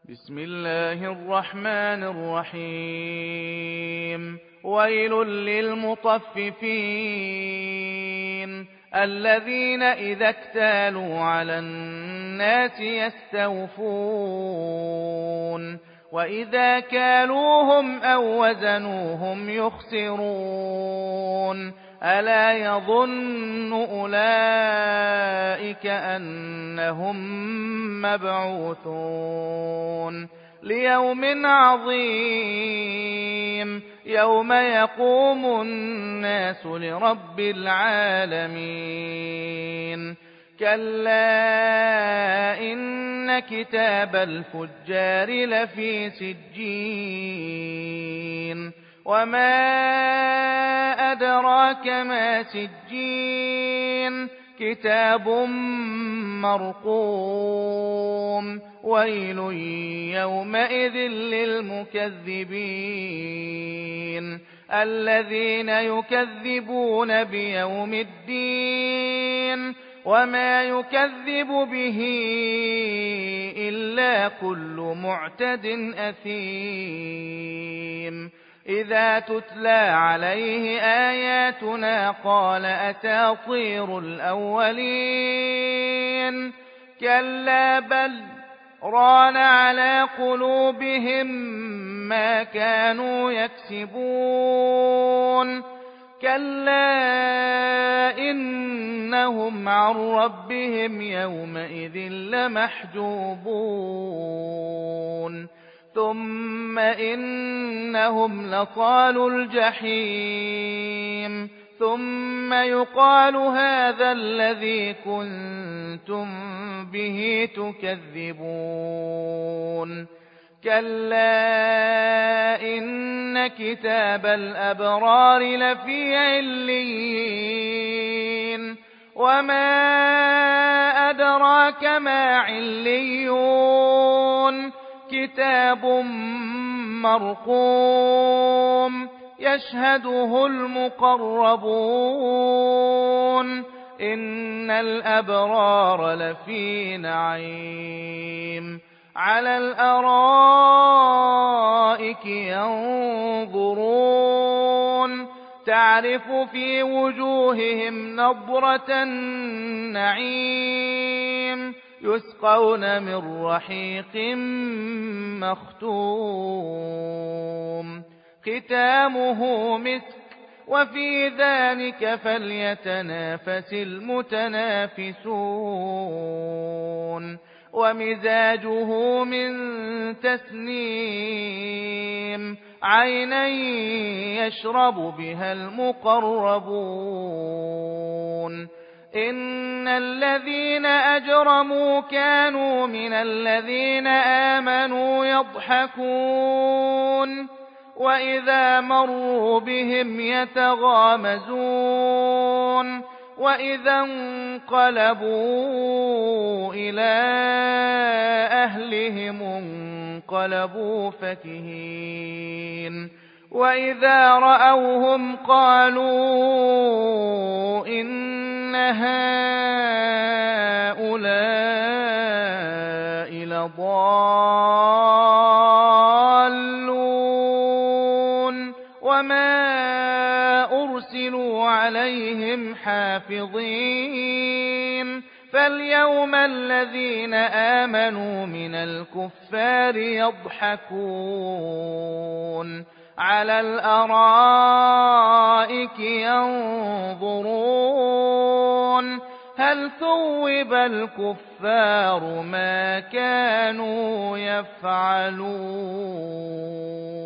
بسم الله الرحمن الرحيم. ويل للمطففين الذين إذا اكتالوا على الناس يستوفون وإذا كالوهم أو وزنوهم يخسرون ألا يظن أولئك أنهم مبعوثون ليوم عظيم يوم يقوم الناس لرب العالمين. كلا إن كتاب الفجار لفي سجين وما أدراك ما سجين كتاب مرقوم. ويل يومئذ للمكذبين الذين يكذبون بيوم الدين وما يكذب به إلا كل معتد أثيم. إذا تتلى عليه آياتنا قال أساطير الأولين كلا بل ران على قلوبهم ما كانوا يكسبون. كلا إنهم عن ربهم يومئذ لمحجوبون ثم إنهم لصالوا الجحيم ثم يقال هذا الذي كنتم به تكذبون. كلا إن كتاب الأبرار لفي عليين وما أدراك ما عليون كتاب مرقوم يشهده المقربون. إن الأبرار لفي نعيم على الأرائك ينظرون تعرف في وجوههم نضرة النعيم يسقون من رحيق مختوم ختامه مسك وفي ذلك فليتنافس المتنافسون. ومزاجه من تسنيم عينا يشرب بها المقربون. إن الذين أجرموا كانوا من الذين آمنوا يضحكون وإذا مروا بهم يتغامزون وإذا انقلبوا إلى أهلهم انقلبوا فكهين وإذا رأوهم قالوا إن هؤلاء لضالون وما أرسلوا عليهم حافظين. فاليوم الذين آمنوا من الكفار يضحكون على الأرائك ينظرون هل ثوب الكفار ما كانوا يفعلون.